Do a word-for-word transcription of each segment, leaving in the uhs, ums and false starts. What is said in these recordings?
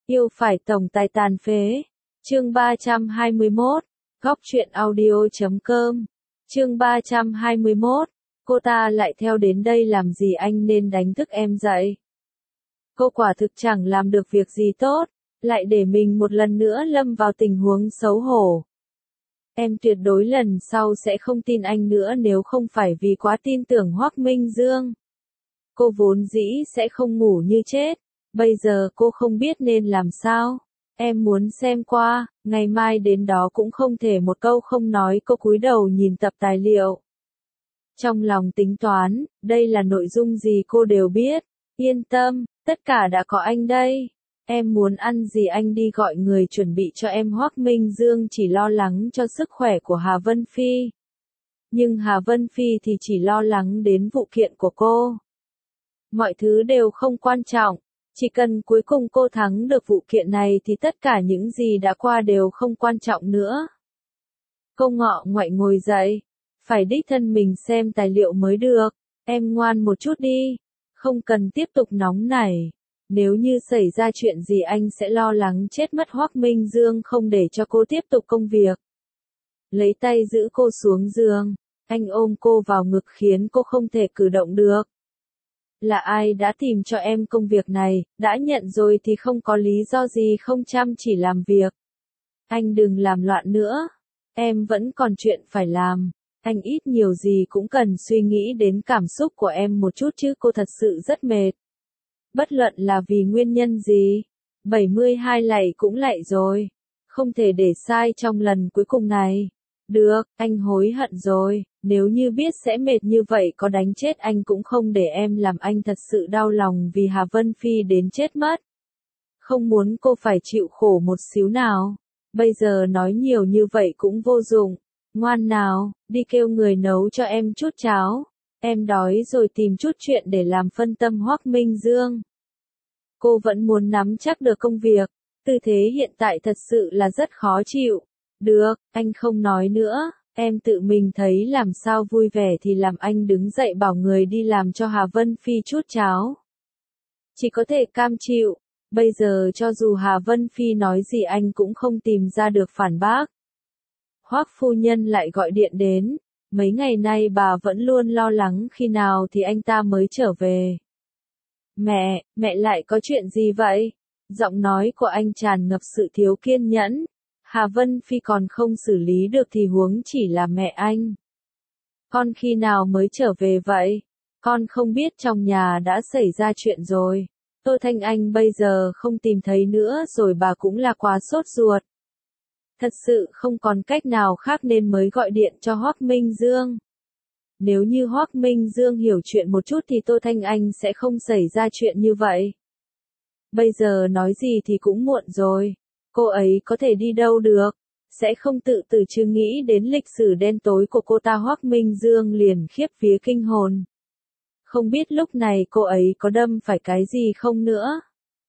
Yêu phải tổng tài tàn phế. Chương ba trăm hai mươi mốt. Góc truyện audio chấm com. Chương ba trăm hai mươi mốt. Cô ta lại theo đến đây làm gì, anh nên đánh thức em dậy. Cô quả thực chẳng làm được việc gì tốt, lại để mình một lần nữa lâm vào tình huống xấu hổ. Em tuyệt đối lần sau sẽ không tin anh nữa nếu không phải vì quá tin tưởng Hoắc Minh Dương. Cô vốn dĩ sẽ không ngủ như chết, bây giờ cô không biết nên làm sao. Em muốn xem qua, ngày mai đến đó cũng không thể một câu không nói. Cô cúi đầu nhìn tập tài liệu. Trong lòng tính toán, đây là nội dung gì cô đều biết. Yên tâm, tất cả đã có anh đây. Em muốn ăn gì anh đi gọi người chuẩn bị cho em. Hoắc Minh Dương chỉ lo lắng cho sức khỏe của Hà Vân Phi. Nhưng Hà Vân Phi thì chỉ lo lắng đến vụ kiện của cô. Mọi thứ đều không quan trọng, chỉ cần cuối cùng cô thắng được vụ kiện này thì tất cả những gì đã qua đều không quan trọng nữa. Cô ngọ ngoại ngồi dậy, phải đích thân mình xem tài liệu mới được. Em ngoan một chút đi, không cần tiếp tục nóng nảy. Nếu như xảy ra chuyện gì anh sẽ lo lắng chết mất. Hoắc Minh Dương không để cho cô tiếp tục công việc. Lấy tay giữ cô xuống giường, anh ôm cô vào ngực khiến cô không thể cử động được. Là ai đã tìm cho em công việc này, đã nhận rồi thì không có lý do gì không chăm chỉ làm việc. Anh đừng làm loạn nữa, em vẫn còn chuyện phải làm. Anh ít nhiều gì cũng cần suy nghĩ đến cảm xúc của em một chút chứ. Cô thật sự rất mệt. Bất luận là vì nguyên nhân gì, bảy mươi hai lạy cũng lạy rồi. Không thể để sai trong lần cuối cùng này. Được, anh hối hận rồi. Nếu như biết sẽ mệt như vậy có đánh chết anh cũng không để em làm. Anh thật sự đau lòng vì Hà Vân Phi đến chết mất. Không muốn cô phải chịu khổ một xíu nào. Bây giờ nói nhiều như vậy cũng vô dụng. Ngoan nào, đi kêu người nấu cho em chút cháo. Em đói rồi, tìm chút chuyện để làm phân tâm Hoắc Minh Dương. Cô vẫn muốn nắm chắc được công việc. Tư thế hiện tại thật sự là rất khó chịu. Được, anh không nói nữa. Em tự mình thấy làm sao vui vẻ thì làm. Anh đứng dậy bảo người đi làm cho Hà Vân Phi chút cháo. Chỉ có thể cam chịu. Bây giờ cho dù Hà Vân Phi nói gì anh cũng không tìm ra được phản bác. Hoắc phu nhân lại gọi điện đến. Mấy ngày nay bà vẫn luôn lo lắng khi nào thì anh ta mới trở về. Mẹ, mẹ lại có chuyện gì vậy? Giọng nói của anh tràn ngập sự thiếu kiên nhẫn. Hà Vân Phi còn không xử lý được thì huống chỉ là mẹ anh. Con khi nào mới trở về vậy? Con không biết trong nhà đã xảy ra chuyện rồi. Tô Thanh Anh bây giờ không tìm thấy nữa rồi, bà cũng là quá sốt ruột. Thật sự không còn cách nào khác nên mới gọi điện cho Hoắc Minh Dương. Nếu như Hoắc Minh Dương hiểu chuyện một chút thì Tô Thanh Anh sẽ không xảy ra chuyện như vậy. Bây giờ nói gì thì cũng muộn rồi. Cô ấy có thể đi đâu được, sẽ không tự tử chứ. Nghĩ đến lịch sử đen tối của cô ta, Hoắc Minh Dương liền khiếp vía kinh hồn. Không biết lúc này cô ấy có đâm phải cái gì không nữa.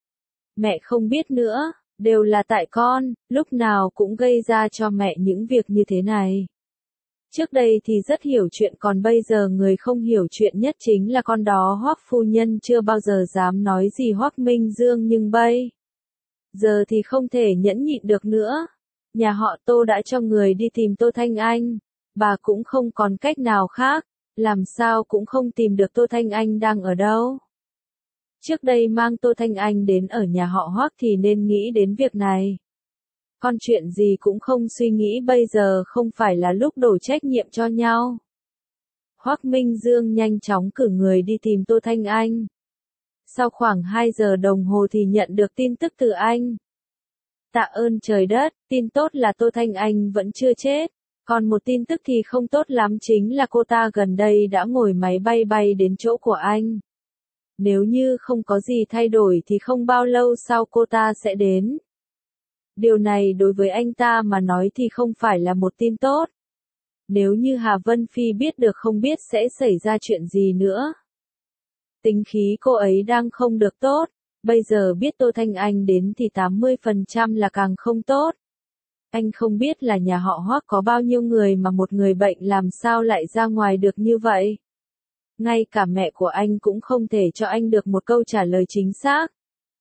Mẹ không biết nữa, đều là tại con, lúc nào cũng gây ra cho mẹ những việc như thế này. Trước đây thì rất hiểu chuyện, còn bây giờ người không hiểu chuyện nhất chính là con đó. Hoắc phu nhân chưa bao giờ dám nói gì Hoắc Minh Dương, nhưng bây giờ thì không thể nhẫn nhịn được nữa. Nhà họ Tô đã cho người đi tìm Tô Thanh Anh, bà cũng không còn cách nào khác, làm sao cũng không tìm được Tô Thanh Anh đang ở đâu. Trước đây mang Tô Thanh Anh đến ở nhà họ Hoắc thì nên nghĩ đến việc này. Con chuyện gì cũng không suy nghĩ, bây giờ không phải là lúc đổ trách nhiệm cho nhau. Hoắc Minh Dương nhanh chóng cử người đi tìm Tô Thanh Anh. Sau khoảng hai giờ đồng hồ thì nhận được tin tức từ anh. Tạ ơn trời đất, tin tốt là Tô Thanh Anh vẫn chưa chết. Còn một tin tức thì không tốt lắm, chính là cô ta gần đây đã ngồi máy bay bay đến chỗ của anh. Nếu như không có gì thay đổi thì không bao lâu sau cô ta sẽ đến. Điều này đối với anh ta mà nói thì không phải là một tin tốt. Nếu như Hà Vân Phi biết được không biết sẽ xảy ra chuyện gì nữa. Tính khí cô ấy đang không được tốt, bây giờ biết Tô Thanh Anh đến thì tám mươi phần trăm là càng không tốt. Anh không biết là nhà họ Hoắc có bao nhiêu người mà một người bệnh làm sao lại ra ngoài được như vậy. Ngay cả mẹ của anh cũng không thể cho anh được một câu trả lời chính xác.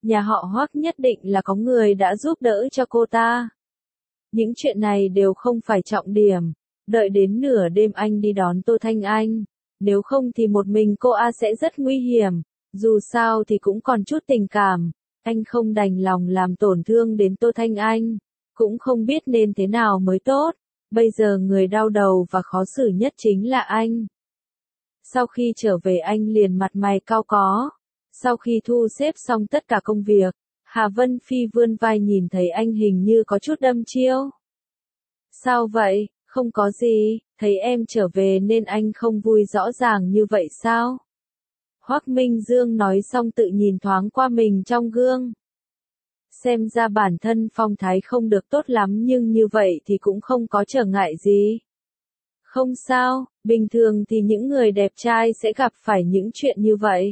nhà họ Hoắc nhất định là có người đã giúp đỡ cho cô ta. Những chuyện này đều không phải trọng điểm, đợi đến nửa đêm anh đi đón Tô Thanh Anh, nếu không thì một mình cô A sẽ rất nguy hiểm, dù sao thì cũng còn chút tình cảm, anh không đành lòng làm tổn thương đến Tô Thanh Anh, cũng không biết nên thế nào mới tốt, bây giờ người đau đầu và khó xử nhất chính là anh. Sau khi trở về anh liền mặt mày cau có, sau khi thu xếp xong tất cả công việc, Hà Vân Phi vươn vai nhìn thấy anh hình như có chút đăm chiêu. Sao vậy, không có gì, thấy em trở về nên anh không vui rõ ràng như vậy sao? Hoắc Minh Dương nói xong tự nhìn thoáng qua mình trong gương. Xem ra bản thân phong thái không được tốt lắm nhưng như vậy thì cũng không có trở ngại gì. Không sao, bình thường thì những người đẹp trai sẽ gặp phải những chuyện như vậy.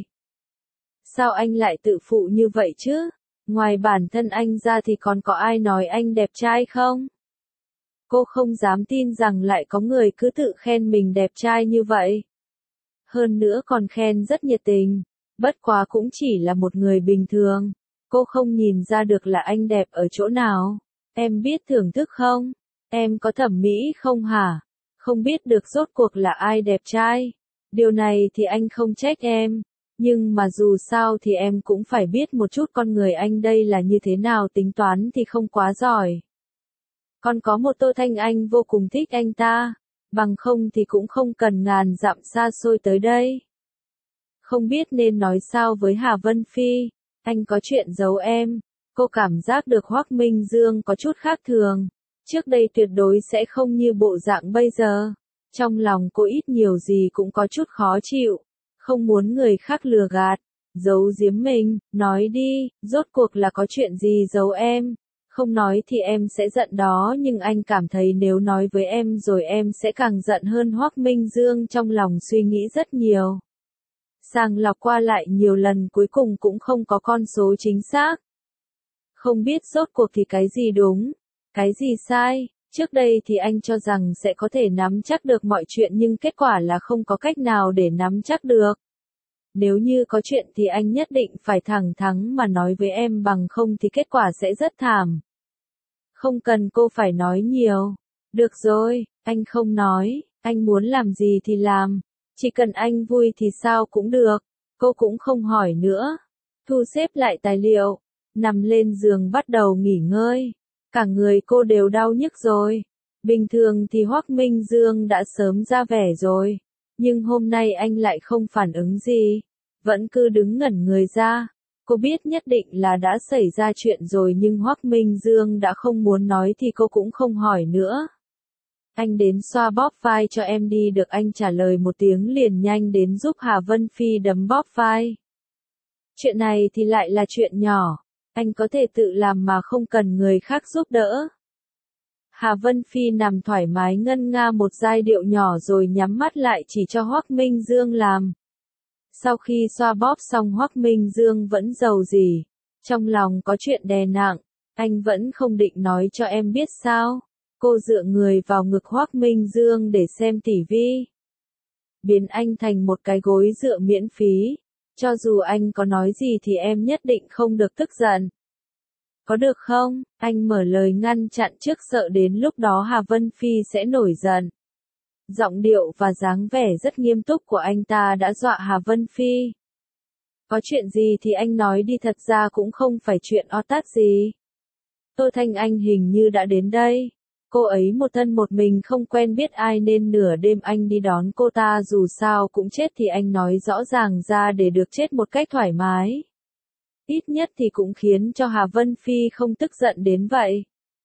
Sao anh lại tự phụ như vậy chứ? Ngoài bản thân anh ra thì còn có ai nói anh đẹp trai không? Cô không dám tin rằng lại có người cứ tự khen mình đẹp trai như vậy. Hơn nữa còn khen rất nhiệt tình, bất quá cũng chỉ là một người bình thường. Cô không nhìn ra được là anh đẹp ở chỗ nào. Em biết thưởng thức không? Em có thẩm mỹ không hả? Không biết được rốt cuộc là ai đẹp trai. Điều này thì anh không trách em. Nhưng mà dù sao thì em cũng phải biết một chút con người anh đây là như thế nào, tính toán thì không quá giỏi. Còn có một Tô Thanh Anh vô cùng thích anh ta, bằng không thì cũng không cần ngàn dặm xa xôi tới đây. Không biết nên nói sao với Hà Vân Phi, anh có chuyện giấu em. Cô cảm giác được Hoắc Minh Dương có chút khác thường, trước đây tuyệt đối sẽ không như bộ dạng bây giờ. Trong lòng cô ít nhiều gì cũng có chút khó chịu, không muốn người khác lừa gạt, giấu giếm mình, nói đi, rốt cuộc là có chuyện gì giấu em. Không nói thì em sẽ giận đó, nhưng anh cảm thấy nếu nói với em rồi em sẽ càng giận hơn. Hoắc Minh Dương trong lòng suy nghĩ rất nhiều. Sàng lọc qua lại nhiều lần cuối cùng cũng không có con số chính xác. Không biết rốt cuộc thì cái gì đúng, cái gì sai. Trước đây thì anh cho rằng sẽ có thể nắm chắc được mọi chuyện nhưng kết quả là không có cách nào để nắm chắc được. Nếu như có chuyện thì anh nhất định phải thẳng thắn mà nói với em, bằng không thì kết quả sẽ rất thảm. Không cần cô phải nói nhiều. Được rồi, anh không nói, anh muốn làm gì thì làm. Chỉ cần anh vui thì sao cũng được. Cô cũng không hỏi nữa. Thu xếp lại tài liệu, nằm lên giường bắt đầu nghỉ ngơi. Cả người cô đều đau nhức rồi. Bình thường thì Hoắc Minh Dương đã sớm ra vẻ rồi. Nhưng hôm nay anh lại không phản ứng gì. Vẫn cứ đứng ngẩn người ra. Cô biết nhất định là đã xảy ra chuyện rồi nhưng Hoắc Minh Dương đã không muốn nói thì cô cũng không hỏi nữa. Anh đến xoa bóp vai cho em đi được, anh trả lời một tiếng liền nhanh đến giúp Hà Vân Phi đấm bóp vai. Chuyện này thì lại là chuyện nhỏ. Anh có thể tự làm mà không cần người khác giúp đỡ. Hà Vân Phi nằm thoải mái ngân nga một giai điệu nhỏ rồi nhắm mắt lại chỉ cho Hoắc Minh Dương làm. Sau khi xoa bóp xong Hoắc Minh Dương vẫn giàu gì. Trong lòng có chuyện đè nặng, anh vẫn không định nói cho em biết sao. Cô dựa người vào ngực Hoắc Minh Dương để xem tivi. Biến anh thành một cái gối dựa miễn phí. Cho dù anh có nói gì thì em nhất định không được tức giận. Có được không? Anh mở lời ngăn chặn trước, sợ đến lúc đó Hà Vân Phi sẽ nổi giận. Giọng điệu và dáng vẻ rất nghiêm túc của anh ta đã dọa Hà Vân Phi. Có chuyện gì thì anh nói đi, thật ra cũng không phải chuyện o tát gì. Tô Thanh Anh hình như đã đến đây. Cô ấy một thân một mình không quen biết ai nên nửa đêm anh đi đón cô ta, dù sao cũng chết thì anh nói rõ ràng ra để được chết một cách thoải mái. Ít nhất thì cũng khiến cho Hà Vân Phi không tức giận đến vậy.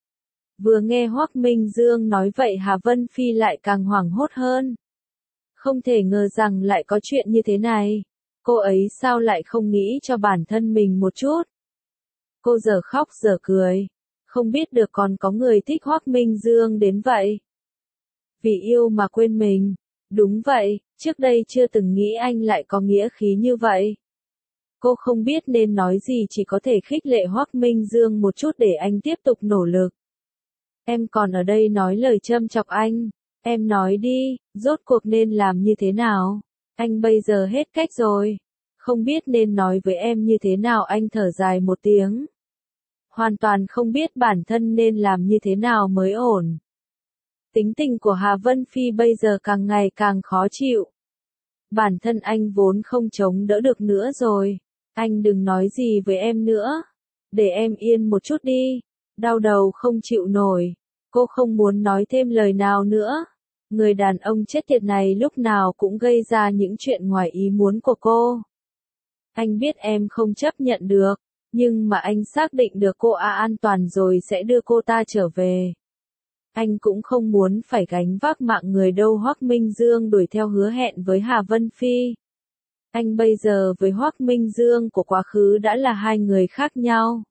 Vừa nghe Hoắc Minh Dương nói vậy Hà Vân Phi lại càng hoảng hốt hơn. Không thể ngờ rằng lại có chuyện như thế này. Cô ấy sao lại không nghĩ cho bản thân mình một chút. Cô giờ khóc giờ cười. Không biết được còn có người thích Hoắc Minh Dương đến vậy. Vì yêu mà quên mình. Đúng vậy, trước đây chưa từng nghĩ anh lại có nghĩa khí như vậy. Cô không biết nên nói gì, chỉ có thể khích lệ Hoắc Minh Dương một chút để anh tiếp tục nỗ lực. Em còn ở đây nói lời châm chọc anh. Em nói đi, rốt cuộc nên làm như thế nào? Anh bây giờ hết cách rồi. Không biết nên nói với em như thế nào, anh thở dài một tiếng. Hoàn toàn không biết bản thân nên làm như thế nào mới ổn. Tính tình của Hà Vân Phi bây giờ càng ngày càng khó chịu. Bản thân anh vốn không chống đỡ được nữa rồi. Anh đừng nói gì với em nữa. Để em yên một chút đi. Đau đầu không chịu nổi. Cô không muốn nói thêm lời nào nữa. Người đàn ông chết tiệt này lúc nào cũng gây ra những chuyện ngoài ý muốn của cô. Anh biết em không chấp nhận được. Nhưng mà anh xác định được cô à an toàn rồi sẽ đưa cô ta trở về. Anh cũng không muốn phải gánh vác mạng người đâu. Hoắc Minh Dương đuổi theo hứa hẹn với Hà Vân Phi. Anh bây giờ với Hoắc Minh Dương của quá khứ đã là hai người khác nhau.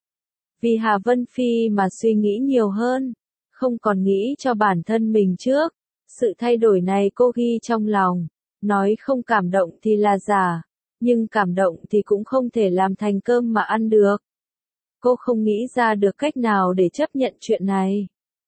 Vì Hà Vân Phi mà suy nghĩ nhiều hơn, không còn nghĩ cho bản thân mình trước. Sự thay đổi này cô ghi trong lòng, nói không cảm động thì là giả, nhưng cảm động thì cũng không thể làm thành cơm mà ăn được. Cô không nghĩ ra được cách nào để chấp nhận chuyện này.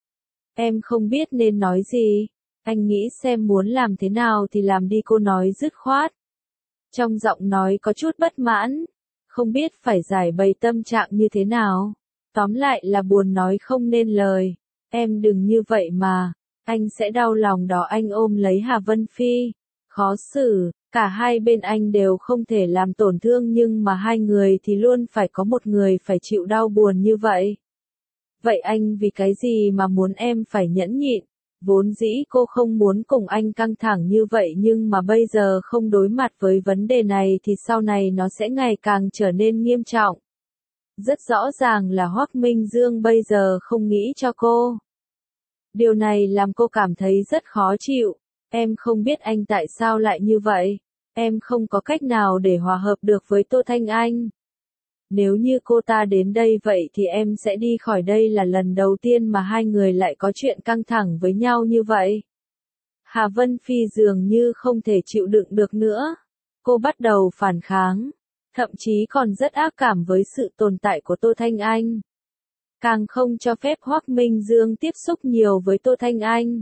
Em không biết nên nói gì, anh nghĩ xem muốn làm thế nào thì làm đi, cô nói dứt khoát. Trong giọng nói có chút bất mãn, không biết phải giải bày tâm trạng như thế nào. Tóm lại là buồn nói không nên lời. Em đừng như vậy mà, anh sẽ đau lòng đó. Anh ôm lấy Hà Vân Phi. Khó xử, cả hai bên anh đều không thể làm tổn thương nhưng mà hai người thì luôn phải có một người phải chịu đau buồn như vậy. Vậy anh vì cái gì mà muốn em phải nhẫn nhịn? Vốn dĩ cô không muốn cùng anh căng thẳng như vậy nhưng mà bây giờ không đối mặt với vấn đề này thì sau này nó sẽ ngày càng trở nên nghiêm trọng. Rất rõ ràng là Hoắc Minh Dương bây giờ không nghĩ cho cô. Điều này làm cô cảm thấy rất khó chịu. Em không biết anh tại sao lại như vậy. Em không có cách nào để hòa hợp được với Tô Thanh Anh. Nếu như cô ta đến đây vậy thì em sẽ đi khỏi đây. Là lần đầu tiên mà hai người lại có chuyện căng thẳng với nhau như vậy. Hà Vân Phi dường như không thể chịu đựng được nữa. Cô bắt đầu phản kháng. Thậm chí còn rất ác cảm với sự tồn tại của Tô Thanh Anh. Càng không cho phép Hoắc Minh Dương tiếp xúc nhiều với Tô Thanh Anh.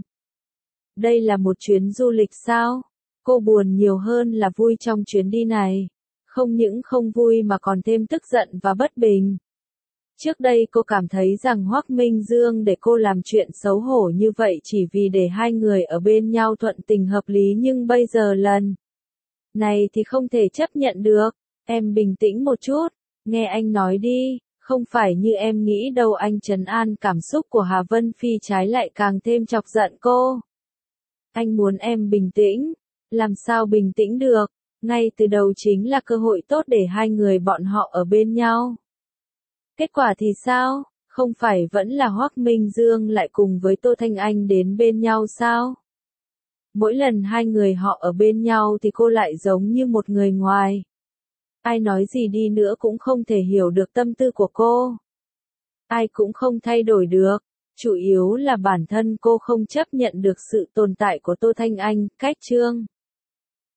Đây là một chuyến du lịch sao? Cô buồn nhiều hơn là vui trong chuyến đi này. Không những không vui mà còn thêm tức giận và bất bình. Trước đây cô cảm thấy rằng Hoắc Minh Dương để cô làm chuyện xấu hổ như vậy chỉ vì để hai người ở bên nhau thuận tình hợp lý, nhưng bây giờ lần này thì không thể chấp nhận được. Em bình tĩnh một chút, nghe anh nói đi, không phải như em nghĩ đâu. Anh trấn an cảm xúc của Hà Vân Phi trái lại càng thêm chọc giận cô. Anh muốn em bình tĩnh, làm sao bình tĩnh được, ngay từ đầu chính là cơ hội tốt để hai người bọn họ ở bên nhau. Kết quả thì sao, không phải vẫn là Hoắc Minh Dương lại cùng với Tô Thanh Anh đến bên nhau sao? Mỗi lần hai người họ ở bên nhau thì cô lại giống như một người ngoài. Ai nói gì đi nữa cũng không thể hiểu được tâm tư của cô. Ai cũng không thay đổi được. Chủ yếu là bản thân cô không chấp nhận được sự tồn tại của Tô Thanh Anh. Cách chương